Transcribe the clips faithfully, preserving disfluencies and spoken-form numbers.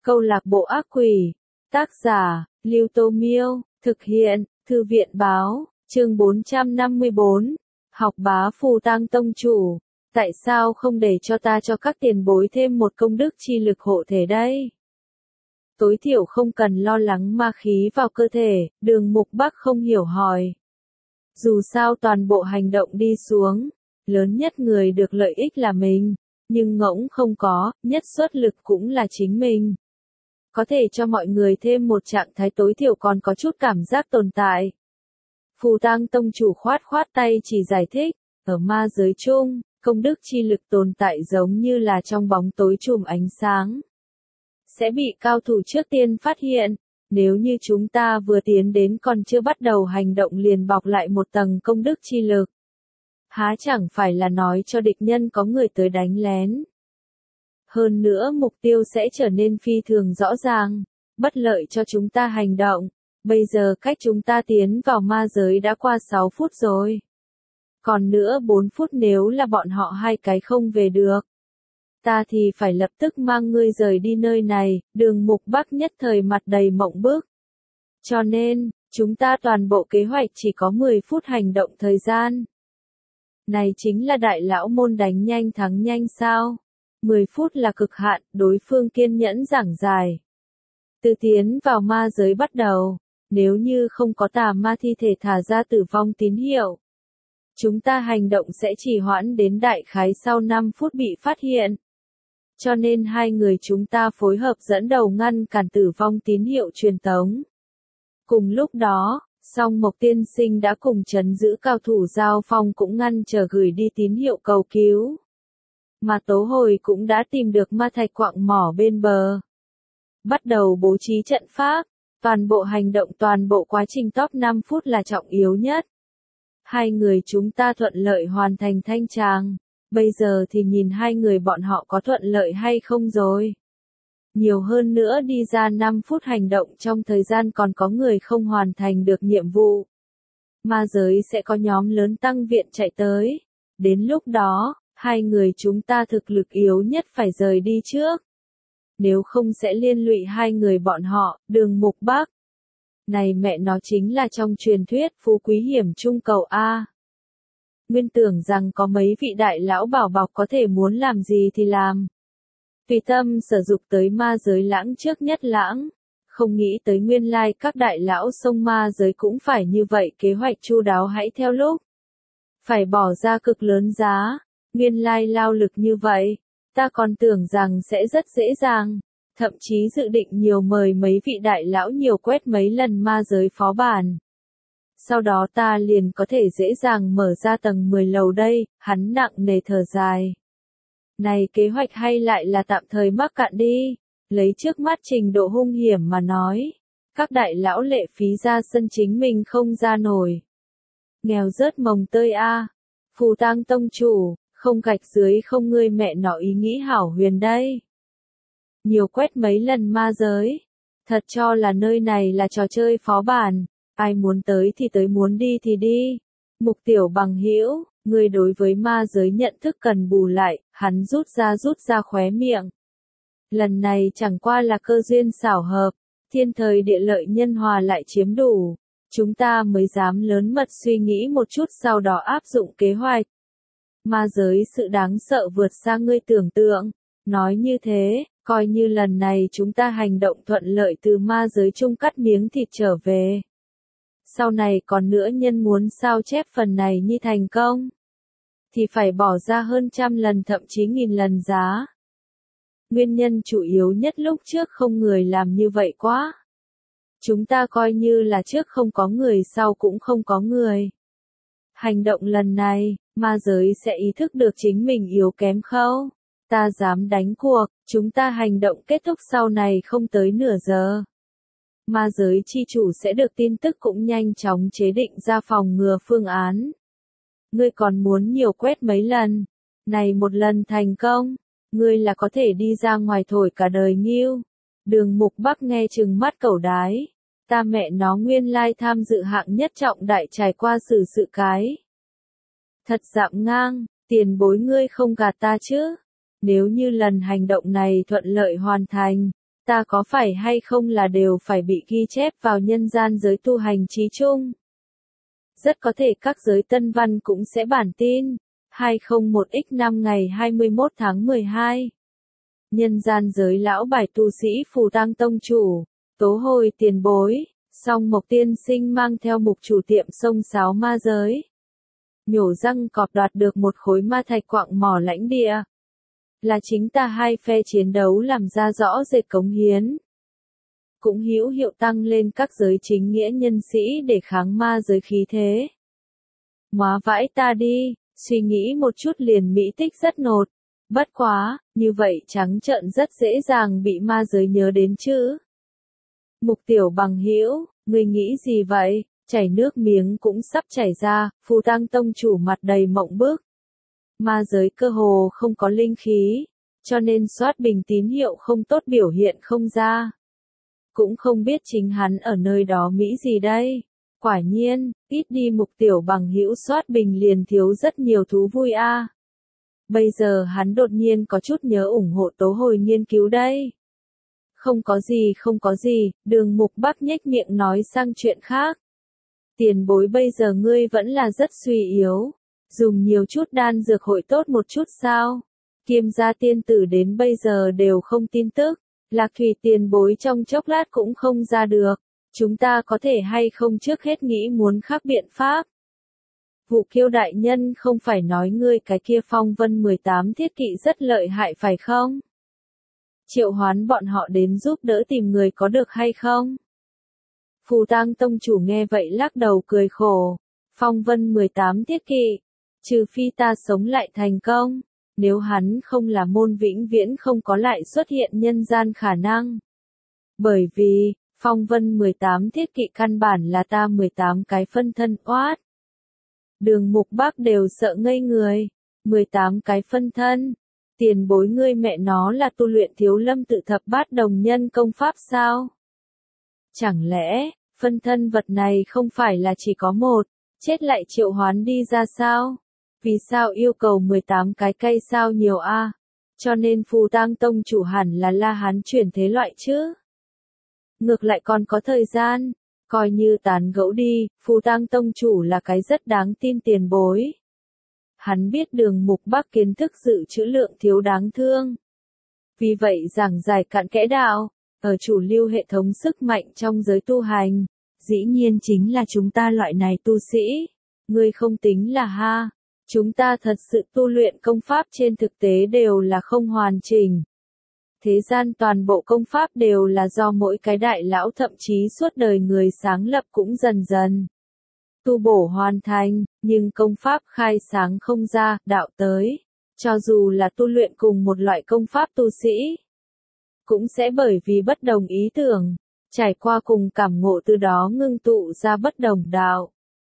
Câu lạc bộ ác quỷ. Tác giả, Lưu Tô Miêu. Thực hiện, Thư viện Báo. Chương bốn trăm năm mươi bốn. Học bá Phù Tang Tông chủ. Tại sao không để cho ta cho các tiền bối thêm một công đức chi lực hộ thể đây? Tối thiểu không cần lo lắng ma khí vào cơ thể, Đường Mục Bắc không hiểu hỏi. Dù sao toàn bộ hành động đi xuống, lớn nhất người được lợi ích là mình, nhưng ngỗng không có, nhất xuất lực cũng là chính mình. Có thể cho mọi người thêm một trạng thái tối thiểu còn có chút cảm giác tồn tại. Phù Tang Tông chủ khoát khoát tay chỉ giải thích, ở ma giới chung, công đức chi lực tồn tại giống như là trong bóng tối chùm ánh sáng. Sẽ bị cao thủ trước tiên phát hiện, nếu như chúng ta vừa tiến đến còn chưa bắt đầu hành động liền bọc lại một tầng công đức chi lực. Há chẳng phải là nói cho địch nhân có người tới đánh lén. Hơn nữa mục tiêu sẽ trở nên phi thường rõ ràng, bất lợi cho chúng ta hành động. Bây giờ cách chúng ta tiến vào ma giới đã qua sáu phút rồi. Còn nữa bốn phút nếu là bọn họ hai cái không về được. Ta thì phải lập tức mang ngươi rời đi nơi này, Đường Mục Bắc nhất thời mặt đầy mộng bức. Cho nên, chúng ta toàn bộ kế hoạch chỉ có mười phút hành động thời gian. Này chính là đại lão môn đánh nhanh thắng nhanh sao? mười phút là cực hạn, đối phương kiên nhẫn giảng giải. Từ tiến vào ma giới bắt đầu, nếu như không có tà ma thi thể thả ra tử vong tín hiệu, chúng ta hành động sẽ trì hoãn đến đại khái sau năm phút bị phát hiện. Cho nên hai người chúng ta phối hợp dẫn đầu ngăn cản tử vong tín hiệu truyền tống. Cùng lúc đó, Song Mộc tiên sinh đã cùng trấn giữ cao thủ giao phong cũng ngăn chờ gửi đi tín hiệu cầu cứu. Mà Tố Hồi cũng đã tìm được ma thạch quặng mỏ bên bờ. Bắt đầu bố trí trận pháp, toàn bộ hành động toàn bộ quá trình top năm phút là trọng yếu nhất. Hai người chúng ta thuận lợi hoàn thành thanh tràng. Bây giờ thì nhìn hai người bọn họ có thuận lợi hay không rồi. Nhiều hơn nữa đi ra năm phút hành động trong thời gian còn có người không hoàn thành được nhiệm vụ. Ma giới sẽ có nhóm lớn tăng viện chạy tới. Đến lúc đó, hai người chúng ta thực lực yếu nhất phải rời đi trước. Nếu không sẽ liên lụy hai người bọn họ, Đường Mục Bắc. Này mẹ nó chính là trong truyền thuyết phú quý hiểm trung cầu A. Nguyên tưởng rằng có mấy vị đại lão bảo bọc có thể muốn làm gì thì làm. Tùy tâm sử dụng tới ma giới lãng trước nhất lãng. Không nghĩ tới nguyên lai các đại lão sông ma giới cũng phải như vậy kế hoạch chu đáo hãy theo lúc. Phải bỏ ra cực lớn giá. Nguyên lai lao lực như vậy. Ta còn tưởng rằng sẽ rất dễ dàng. Thậm chí dự định nhiều mời mấy vị đại lão nhiều quét mấy lần ma giới phó bản. Sau đó ta liền có thể dễ dàng mở ra tầng mười lầu đây, hắn nặng nề thở dài. Này kế hoạch hay lại là tạm thời mắc cạn đi, lấy trước mắt trình độ hung hiểm mà nói. Các đại lão lệ phí ra sân chính mình không ra nổi. Nghèo rớt mồng tơi a, Phù Tang Tông chủ, không gạch dưới không ngươi mẹ nọ ý nghĩ hảo huyền đây. Nhiều quét mấy lần ma giới, thật cho là nơi này là trò chơi phó bản. Ai muốn tới thì tới muốn đi thì đi. Mục Tiểu bằng hữu, người đối với ma giới nhận thức cần bù lại, hắn rút ra rút ra khóe miệng. Lần này chẳng qua là cơ duyên xảo hợp, thiên thời địa lợi nhân hòa lại chiếm đủ. Chúng ta mới dám lớn mật suy nghĩ một chút sau đó áp dụng kế hoạch. Ma giới sự đáng sợ vượt xa ngươi tưởng tượng. Nói như thế, coi như lần này chúng ta hành động thuận lợi từ ma giới chung cắt miếng thịt trở về. Sau này còn nữa nhân muốn sao chép phần này như thành công, thì phải bỏ ra hơn trăm lần thậm chí nghìn lần giá. Nguyên nhân chủ yếu nhất lúc trước không người làm như vậy quá. Chúng ta coi như là trước không có người sau cũng không có người. Hành động lần này, ma giới sẽ ý thức được chính mình yếu kém khâu. Ta dám đánh cuộc, chúng ta hành động kết thúc sau này không tới nửa giờ. Ma giới chi chủ sẽ được tin tức cũng nhanh chóng chế định ra phòng ngừa phương án. Ngươi còn muốn nhiều quét mấy lần. Này một lần thành công, ngươi là có thể đi ra ngoài thổi cả đời nghiêu. Đường Mục Bắc nghe chừng mắt cẩu đái. Ta mẹ nó nguyên lai tham dự hạng nhất trọng đại trải qua xử sự cái. Thật dạm ngang, tiền bối ngươi không gạt ta chứ. Nếu như lần hành động này thuận lợi hoàn thành, ta có phải hay không là đều phải bị ghi chép vào nhân gian giới tu hành trí chung? Rất có thể các giới tân văn cũng sẽ bản tin. hai không một x năm ngày hai mươi mốt tháng mười hai. Nhân gian giới lão bài tu sĩ Phù Tang Tông Chủ, Tố Hồi tiền bối, song Mộc Tiên Sinh mang theo mục chủ tiệm sông Sáo ma giới. Nhổ răng cọp đoạt được một khối ma thạch quạng mỏ lãnh địa. Là chính ta hai phe chiến đấu làm ra rõ rệt cống hiến. Cũng hữu hiệu tăng lên các giới chính nghĩa nhân sĩ để kháng ma giới khí thế. Móa vãi ta đi, suy nghĩ một chút liền mỹ tích rất nột. Bất quá, như vậy trắng trợn rất dễ dàng bị ma giới nhớ đến chứ. Mục Tiểu Bằng hữu, ngươi nghĩ gì vậy? Chảy nước miếng cũng sắp chảy ra, Phù Tang Tông Chủ mặt đầy mộng bức. Ma giới cơ hồ không có linh khí, cho nên soát bình tín hiệu không tốt biểu hiện không ra. Cũng không biết chính hắn ở nơi đó mỹ gì đây. Quả nhiên, ít đi Mục Tiểu Bằng hữu soát bình liền thiếu rất nhiều thú vui a. À. Bây giờ hắn đột nhiên có chút nhớ ủng hộ Tố Hồi nghiên cứu đây. Không có gì không có gì, Đường Mục Bắc nhếch miệng nói sang chuyện khác. Tiền bối bây giờ ngươi vẫn là rất suy yếu. Dùng nhiều chút đan dược hội tốt một chút sao? Kiêm gia tiên tử đến bây giờ đều không tin tức. Lạc Thủy tiền bối trong chốc lát cũng không ra được. Chúng ta có thể hay không trước hết nghĩ muốn khác biện pháp. Vụ Kiêu đại nhân không phải nói ngươi cái kia phong vân mười tám thiết kỵ rất lợi hại phải không? Triệu hoán bọn họ đến giúp đỡ tìm người có được hay không? Phù Tang Tông Chủ nghe vậy lắc đầu cười khổ. Phong vân mười tám thiết kỵ. Trừ phi ta sống lại thành công. Nếu hắn không là môn vĩnh viễn không có lại xuất hiện nhân gian khả năng. Bởi vì, phong vân mười tám thiết kỵ căn bản là ta mười tám cái phân thân oát. Đường Mục Bắc đều sợ ngây người. mười tám cái phân thân. Tiền bối ngươi mẹ nó là tu luyện Thiếu Lâm Tự Thập Bát Đồng Nhân công pháp sao? Chẳng lẽ, phân thân vật này không phải là chỉ có một, chết lại triệu hoán đi ra sao? Vì sao yêu cầu mười tám cái cây sao nhiều a? À? Cho nên Phù Tang Tông Chủ hẳn là La Hán chuyển thế loại chứ? Ngược lại còn có thời gian, coi như tán gẫu đi, Phù Tang Tông Chủ là cái rất đáng tin tiền bối. Hắn biết Đường Mục Bắc kiến thức dự trữ lượng thiếu đáng thương. Vì vậy giảng giải cặn kẽ đạo, ở chủ lưu hệ thống sức mạnh trong giới tu hành, dĩ nhiên chính là chúng ta loại này tu sĩ. Ngươi không tính là ha, chúng ta thật sự tu luyện công pháp trên thực tế đều là không hoàn chỉnh. Thế gian toàn bộ công pháp đều là do mỗi cái đại lão thậm chí suốt đời người sáng lập cũng dần dần tu bổ hoàn thành, nhưng công pháp khai sáng không ra, đạo tới. Cho dù là tu luyện cùng một loại công pháp tu sĩ, cũng sẽ bởi vì bất đồng ý tưởng, trải qua cùng cảm ngộ từ đó ngưng tụ ra bất đồng đạo.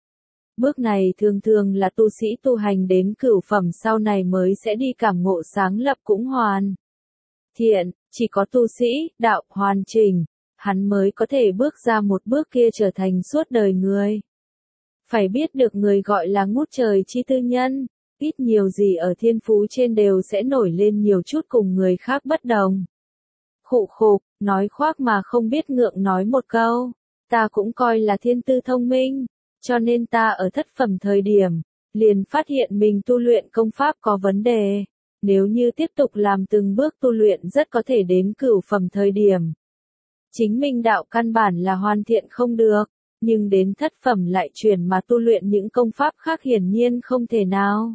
Bước này thường thường là tu sĩ tu hành đến cửu phẩm sau này mới sẽ đi cảm ngộ sáng lập cũng hoàn thiện, chỉ có tu sĩ, đạo hoàn chỉnh, hắn mới có thể bước ra một bước kia trở thành suốt đời người. Phải biết được người gọi là ngút trời chi tư nhân, ít nhiều gì ở thiên phú trên đều sẽ nổi lên nhiều chút cùng người khác bất đồng. Khụ khục, nói khoác mà không biết ngượng nói một câu, ta cũng coi là thiên tư thông minh, cho nên ta ở thất phẩm thời điểm, liền phát hiện mình tu luyện công pháp có vấn đề. Nếu như tiếp tục làm từng bước tu luyện rất có thể đến cửu phẩm thời điểm. Chính mình đạo căn bản là hoàn thiện không được, nhưng đến thất phẩm lại chuyển mà tu luyện những công pháp khác hiển nhiên không thể nào.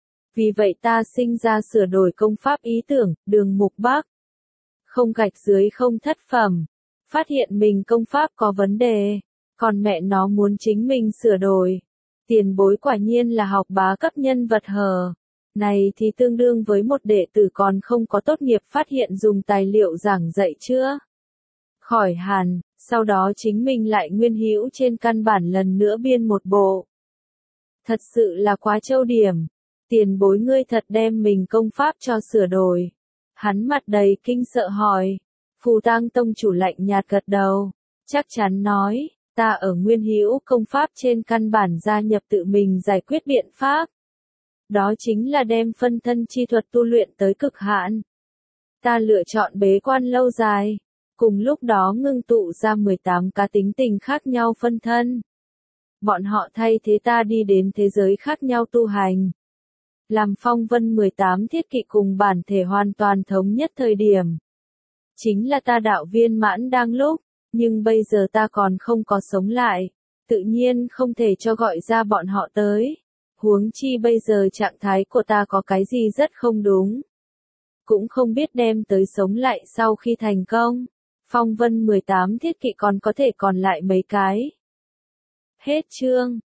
Vì vậy ta sinh ra sửa đổi công pháp ý tưởng, Đường Mục Bắc. Không gạch dưới không thất phẩm. Phát hiện mình công pháp có vấn đề, còn mẹ nó muốn chính mình sửa đổi. Tiền bối quả nhiên là học bá cấp nhân vật hờ. Này thì tương đương với một đệ tử còn không có tốt nghiệp phát hiện dùng tài liệu giảng dạy chưa? Khỏi hàn, sau đó chính mình lại nguyên hữu trên căn bản lần nữa biên một bộ. Thật sự là quá trâu điểm. Tiền bối ngươi thật đem mình công pháp cho sửa đổi. Hắn mặt đầy kinh sợ hỏi. Phù Tang Tông Chủ lạnh nhạt gật đầu. Chắc chắn nói, ta ở nguyên hữu công pháp trên căn bản gia nhập tự mình giải quyết biện pháp. Đó chính là đem phân thân chi thuật tu luyện tới cực hạn. Ta lựa chọn bế quan lâu dài, cùng lúc đó ngưng tụ ra mười tám cá tính tình khác nhau phân thân. Bọn họ thay thế ta đi đến thế giới khác nhau tu hành. Làm phong vân mười tám thiết kỵ cùng bản thể hoàn toàn thống nhất thời điểm. Chính là ta đạo viên mãn đang lúc, nhưng bây giờ ta còn không có sống lại, tự nhiên không thể cho gọi ra bọn họ tới. Huống chi bây giờ trạng thái của ta có cái gì rất không đúng. Cũng không biết đem tới sống lại sau khi thành công. Phong vân mười tám thiết kỵ còn có thể còn lại mấy cái. Hết chương.